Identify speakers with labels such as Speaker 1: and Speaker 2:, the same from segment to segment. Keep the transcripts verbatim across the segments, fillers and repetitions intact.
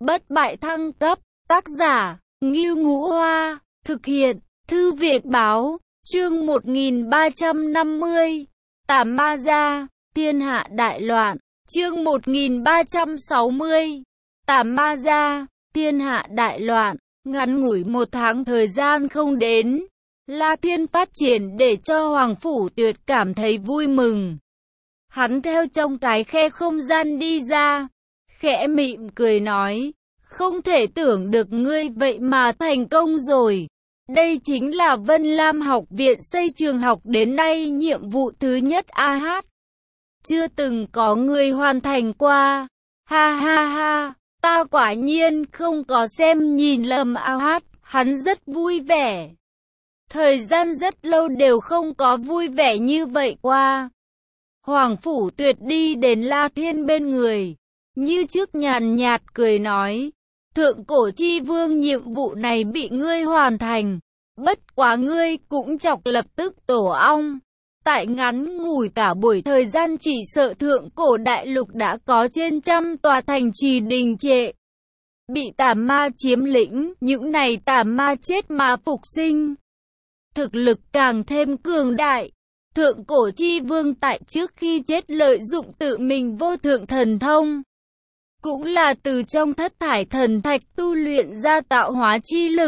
Speaker 1: Bất bại thăng cấp, tác giả, Ngưu Ngũ Hoa, thực hiện, Thư viện báo, chương một nghìn ba trăm năm mươi, Tà Ma Gia, thiên hạ đại loạn, chương một nghìn ba trăm sáu mươi, Tà Ma Gia, thiên hạ đại loạn, ngắn ngủi một tháng thời gian không đến. La Thiên phát triển để cho Hoàng Phủ Tuyệt cảm thấy vui mừng. Hắn theo trong cái khe không gian đi ra, khẽ mỉm cười nói, không thể tưởng được ngươi vậy mà thành công rồi. Đây chính là Vân Lam học viện xây trường học đến nay nhiệm vụ thứ nhất a hát. Chưa từng có người hoàn thành qua. Ha ha ha, ta quả nhiên không có xem nhìn lầm a hát, hắn rất vui vẻ. Thời gian rất lâu đều không có vui vẻ như vậy qua. Hoàng Phủ Tuyệt đi đến La Thiên bên người, như trước nhàn nhạt cười nói, thượng cổ chi vương nhiệm vụ này bị ngươi hoàn thành, bất quá ngươi cũng chọc lập tức tổ ong. Tại ngắn ngủi cả buổi thời gian chỉ sợ thượng cổ đại lục đã có trên trăm tòa thành trì đình trệ. Bị tà ma chiếm lĩnh, những này tà ma chết mà phục sinh. Thực lực càng thêm cường đại. Thượng cổ chi vương tại trước khi chết lợi dụng tự mình vô thượng thần thông. Cũng là từ trong thất thải thần thạch tu luyện ra tạo hóa chi lực.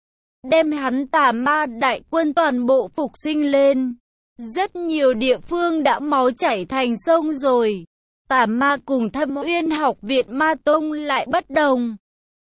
Speaker 1: Đem hắn tà ma đại quân toàn bộ phục sinh lên. Rất nhiều địa phương đã máu chảy thành sông rồi. Tà ma cùng Thâm Uyên học viện Ma Tông lại bất đồng.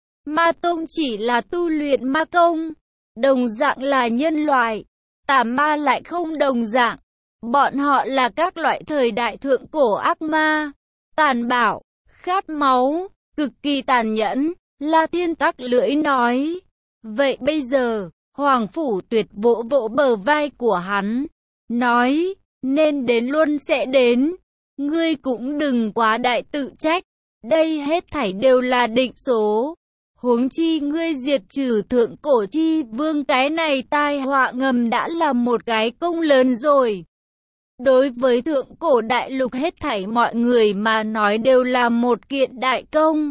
Speaker 1: Ma Tông chỉ là tu luyện ma công. Đồng dạng là nhân loại. Tà ma lại không đồng dạng. Bọn họ là các loại thời đại thượng cổ ác ma. Tàn bạo, khát máu, cực kỳ tàn nhẫn. La Thiên tắc lưỡi nói. Vậy bây giờ, Hoàng Phủ Tuyệt vỗ vỗ bờ vai của hắn. Nói, nên đến luôn sẽ đến. Ngươi cũng đừng quá đại tự trách. Đây hết thảy đều là định số. Huống chi ngươi diệt trừ thượng cổ chi vương, cái này tai họa ngầm đã là một cái công lớn rồi. Đối với thượng cổ đại lục hết thảy mọi người mà nói đều là một kiện đại công.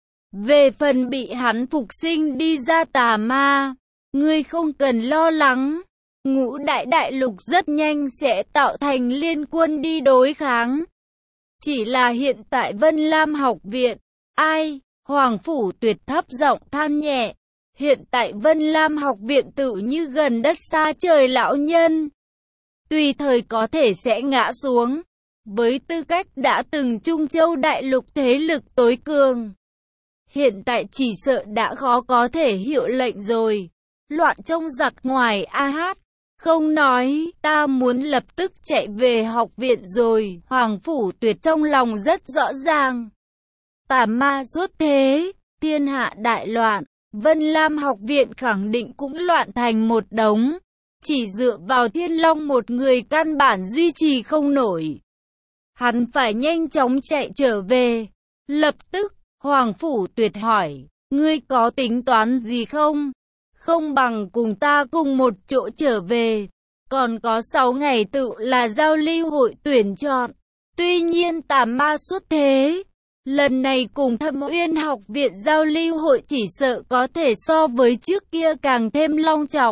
Speaker 1: Về phần bị hắn phục sinh đi ra tà ma, ngươi không cần lo lắng. Ngũ đại đại lục rất nhanh sẽ tạo thành liên quân đi đối kháng. Chỉ là hiện tại Vân Lam học viện, ai? Hoàng Phủ Tuyệt thấp giọng than nhẹ. Hiện tại Vân Lam học viện tự như gần đất xa trời lão nhân. Tùy thời có thể sẽ ngã xuống. Với tư cách đã từng Trung Châu đại lục thế lực tối cường. Hiện tại chỉ sợ đã khó có thể hiệu lệnh rồi. Loạn trong giặc ngoài a hát. Không nói, ta muốn lập tức chạy về học viện rồi. Hoàng Phủ Tuyệt trong lòng rất rõ ràng. Tà ma xuất thế, thiên hạ đại loạn, Vân Lam học viện khẳng định cũng loạn thành một đống. Chỉ dựa vào Thiên Long một người căn bản duy trì không nổi. Hắn phải nhanh chóng chạy trở về. Lập tức, Hoàng Phủ Tuyệt hỏi, ngươi có tính toán gì không? Không bằng cùng ta cùng một chỗ trở về. Còn có sáu ngày tự là giao lưu hội tuyển chọn. Tuy nhiên tà ma xuất thế. Lần này cùng Thâm Uyên học viện giao lưu hội chỉ sợ có thể so với trước kia càng thêm long trọng.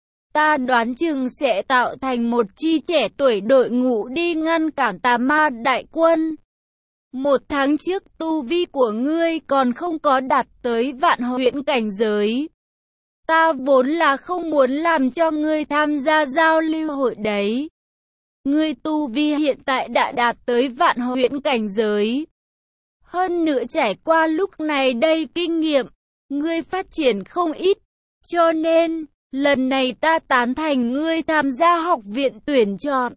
Speaker 1: Ta đoán chừng sẽ tạo thành một chi trẻ tuổi đội ngũ đi ngăn cản tà ma đại quân. Một tháng trước tu vi của ngươi còn không có đạt tới vạn huyễn cảnh giới. Ta vốn là không muốn làm cho ngươi tham gia giao lưu hội đấy. Ngươi tu vi hiện tại đã đạt tới vạn huyễn cảnh giới. Hơn nữa trải qua lúc này đây kinh nghiệm, ngươi phát triển không ít. Cho nên, lần này ta tán thành ngươi tham gia học viện tuyển chọn.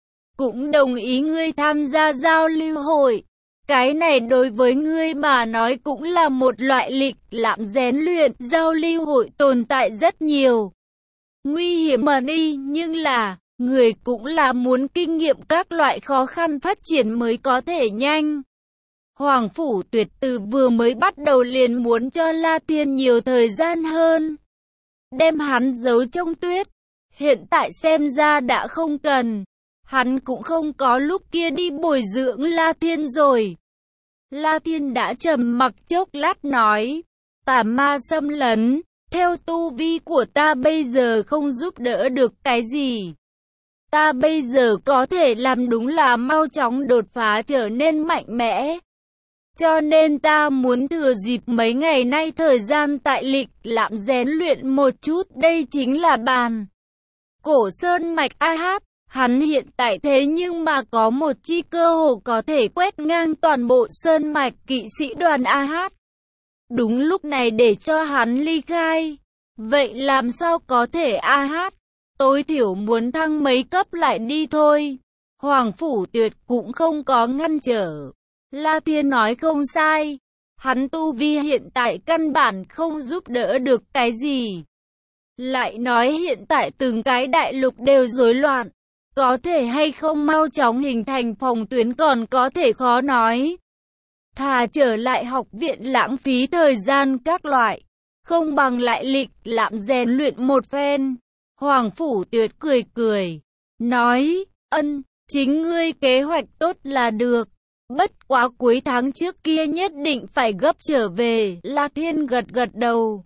Speaker 1: Cũng đồng ý ngươi tham gia giao lưu hội. Cái này đối với ngươi mà nói cũng là một loại lịch lãm rèn luyện. Giao lưu hội tồn tại rất nhiều. Nguy hiểm mà đi, nhưng là, người cũng là muốn kinh nghiệm các loại khó khăn phát triển mới có thể nhanh. Hoàng Phủ Tuyệt từ vừa mới bắt đầu liền muốn cho La Thiên nhiều thời gian hơn. Đem hắn giấu trong tuyết. Hiện tại xem ra đã không cần. Hắn cũng không có lúc kia đi bồi dưỡng La Thiên rồi. La Thiên đã trầm mặc chốc lát nói, tà ma xâm lấn, theo tu vi của ta bây giờ không giúp đỡ được cái gì. Ta bây giờ có thể làm đúng là mau chóng đột phá trở nên mạnh mẽ. Cho nên ta muốn thừa dịp mấy ngày nay thời gian tại Lịch Lạm rèn luyện một chút. Đây chính là bàn cổ sơn mạch a hát. Hắn hiện tại thế nhưng mà có một chi cơ hồ có thể quét ngang toàn bộ sơn mạch kỵ sĩ đoàn a hát. Đúng lúc này để cho hắn ly khai. Vậy làm sao có thể a hát? Tối thiểu muốn thăng mấy cấp lại đi thôi. Hoàng Phủ Tuyệt cũng không có ngăn trở. La Thiên nói không sai. Hắn tu vi hiện tại căn bản không giúp đỡ được cái gì. Lại nói hiện tại từng cái đại lục đều rối loạn. Có thể hay không mau chóng hình thành phòng tuyến còn có thể khó nói. Thà trở lại học viện lãng phí thời gian các loại. Không bằng lại Lịch Lạm rèn luyện một phen. Hoàng Phủ Tuyệt cười cười. Nói, ân, chính ngươi kế hoạch tốt là được. Bất quá cuối tháng trước kia nhất định phải gấp trở về. La Thiên gật gật đầu.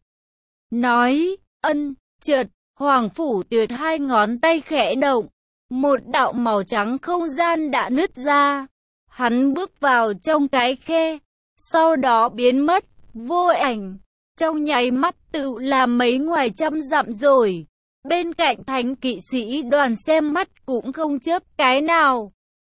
Speaker 1: Nói, ân, chợt, Hoàng Phủ Tuyệt hai ngón tay khẽ động. Một đạo màu trắng không gian đã nứt ra. Hắn bước vào trong cái khe. Sau đó biến mất, vô ảnh. Trong nháy mắt tự là mấy ngoài trăm dặm rồi. Bên cạnh thánh kỵ sĩ đoàn xem mắt cũng không chớp cái nào.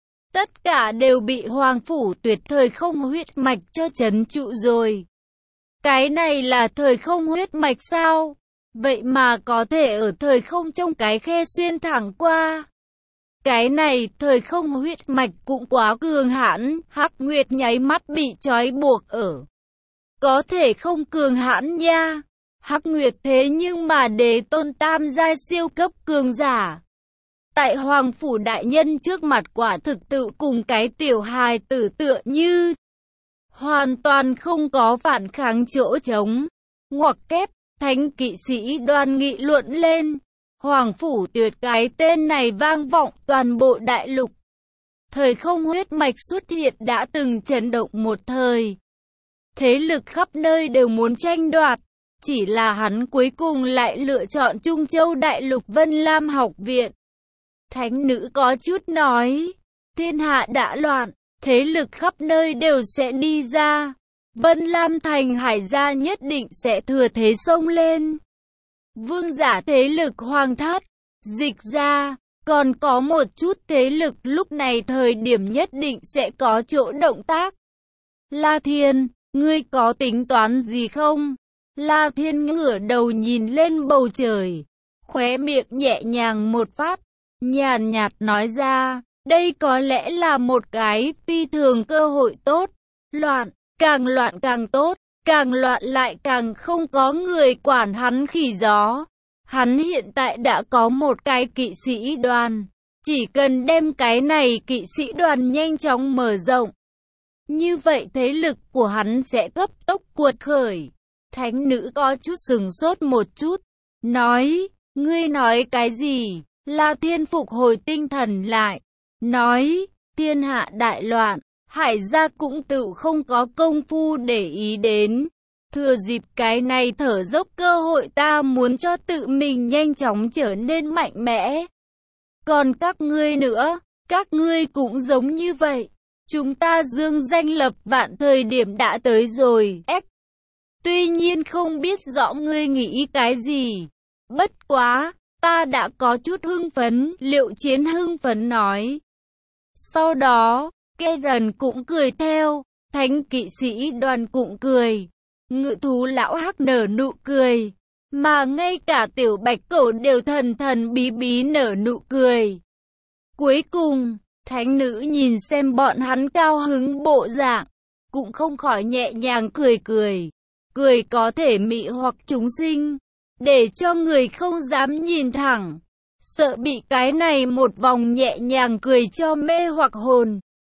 Speaker 1: Tất cả đều bị Hoàng Phủ Tuyệt thời không huyết mạch cho trấn trụ rồi. Cái này là thời không huyết mạch sao? Vậy mà có thể ở thời không trong cái khe xuyên thẳng qua. Cái này thời không huyết mạch cũng quá cường hãn. Hắc Nguyệt nháy mắt bị trói buộc ở. Có thể không cường hãn nha. Hắc Nguyệt thế nhưng mà đế tôn tam giai siêu cấp cường giả. Tại Hoàng Phủ đại nhân trước mặt quả thực tự cùng cái tiểu hài tử tựa như. Hoàn toàn không có phản kháng chỗ trống. Ngoặc kép, thánh kỵ sĩ đoàn nghị luận lên. Hoàng Phủ Tuyệt cái tên này vang vọng toàn bộ đại lục. Thời không huyết mạch xuất hiện đã từng chấn động một thời. Thế lực khắp nơi đều muốn tranh đoạt. Chỉ là hắn cuối cùng lại lựa chọn Trung Châu Đại Lục Vân Lam học viện. Thánh nữ có chút nói, thiên hạ đã loạn, thế lực khắp nơi đều sẽ đi ra. Vân Lam thành hải gia nhất định sẽ thừa thế xông lên. Vương giả thế lực hoàng thất, dịch ra, còn có một chút thế lực lúc này thời điểm nhất định sẽ có chỗ động tác. La Thiên, ngươi có tính toán gì không? La Thiên ngửa đầu nhìn lên bầu trời, khóe miệng nhẹ nhàng một phát, nhàn nhạt nói ra, đây có lẽ là một cái phi thường cơ hội tốt. Loạn, càng loạn càng tốt, càng loạn lại càng không có người quản hắn khỉ gió. Hắn hiện tại đã có một cái kỵ sĩ đoàn, chỉ cần đem cái này kỵ sĩ đoàn nhanh chóng mở rộng. Như vậy thế lực của hắn sẽ cấp tốc cuột khởi. Thánh nữ có chút sừng sốt một chút, nói, ngươi nói cái gì? La Thiên phục hồi tinh thần lại, nói, thiên hạ đại loạn, hải gia cũng tự không có công phu để ý đến. Thừa dịp cái này thở dốc cơ hội ta muốn cho tự mình nhanh chóng trở nên mạnh mẽ. Còn các ngươi nữa, các ngươi cũng giống như vậy. Chúng ta dương danh lập vạn thời điểm đã tới rồi. Ếch. Tuy nhiên không biết rõ ngươi nghĩ cái gì. Bất quá, ta đã có chút hưng phấn, Liệu Chiến hưng phấn nói. Sau đó, Karen cũng cười theo, thánh kỵ sĩ đoàn cũng cười. Ngự thú lão hắc nở nụ cười. Mà ngay cả tiểu bạch cẩu đều thần thần bí bí nở nụ cười. Cuối cùng, thánh nữ nhìn xem bọn hắn cao hứng bộ dạng, cũng không khỏi nhẹ nhàng cười cười. Cười có thể mị hoặc chúng sinh, để cho người không dám nhìn thẳng. Sợ bị cái này một vòng nhẹ nhàng cười cho mê hoặc hồn.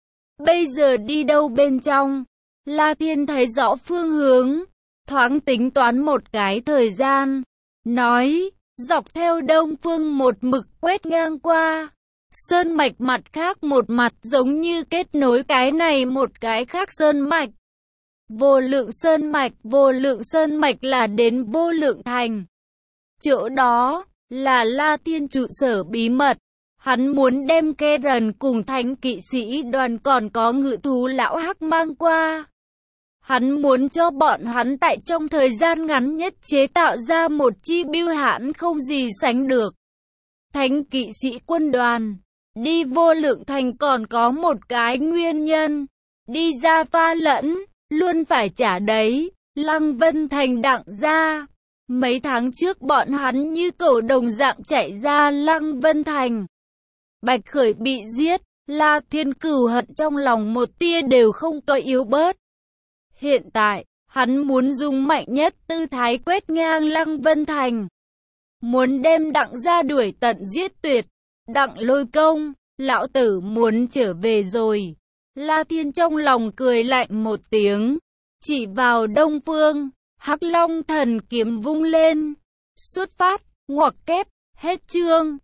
Speaker 1: Bây giờ đi đâu bên trong? La Thiên thấy rõ phương hướng, thoáng tính toán một cái thời gian, nói, dọc theo đông phương một mực quét ngang qua. sơn mạch mặt khác một mặt giống như kết nối cái này một cái khác sơn mạch. Vô lượng sơn mạch, vô lượng sơn mạch là đến vô lượng thành. Chỗ đó là La Thiên trụ sở bí mật. Hắn muốn đem Keren cùng thánh kỵ sĩ đoàn còn có ngự thú lão hắc mang qua. Hắn muốn cho bọn hắn tại trong thời gian ngắn nhất chế tạo ra một chi bưu hãn không gì sánh được. Thánh kỵ sĩ quân đoàn đi vô lượng thành còn có một cái nguyên nhân. Đi ra pha lẫn, luôn phải trả đấy. Lăng Vân Thành đặng ra. Mấy tháng trước bọn hắn như cẩu đồng dạng chạy ra Lăng Vân Thành. Bạch Khởi bị giết, La Thiên cừu hận trong lòng một tia đều không có yếu bớt. Hiện tại, hắn muốn dùng mạnh nhất tư thái quét ngang Lăng Vân Thành. Muốn đem đặng ra đuổi tận giết tuyệt. Đặng Lôi Công, lão tử muốn trở về rồi. La Thiên trong lòng cười lạnh một tiếng. Chỉ vào đông phương, Hắc Long thần kiếm vung lên. Xuất phát, ngoặc kép, hết chương.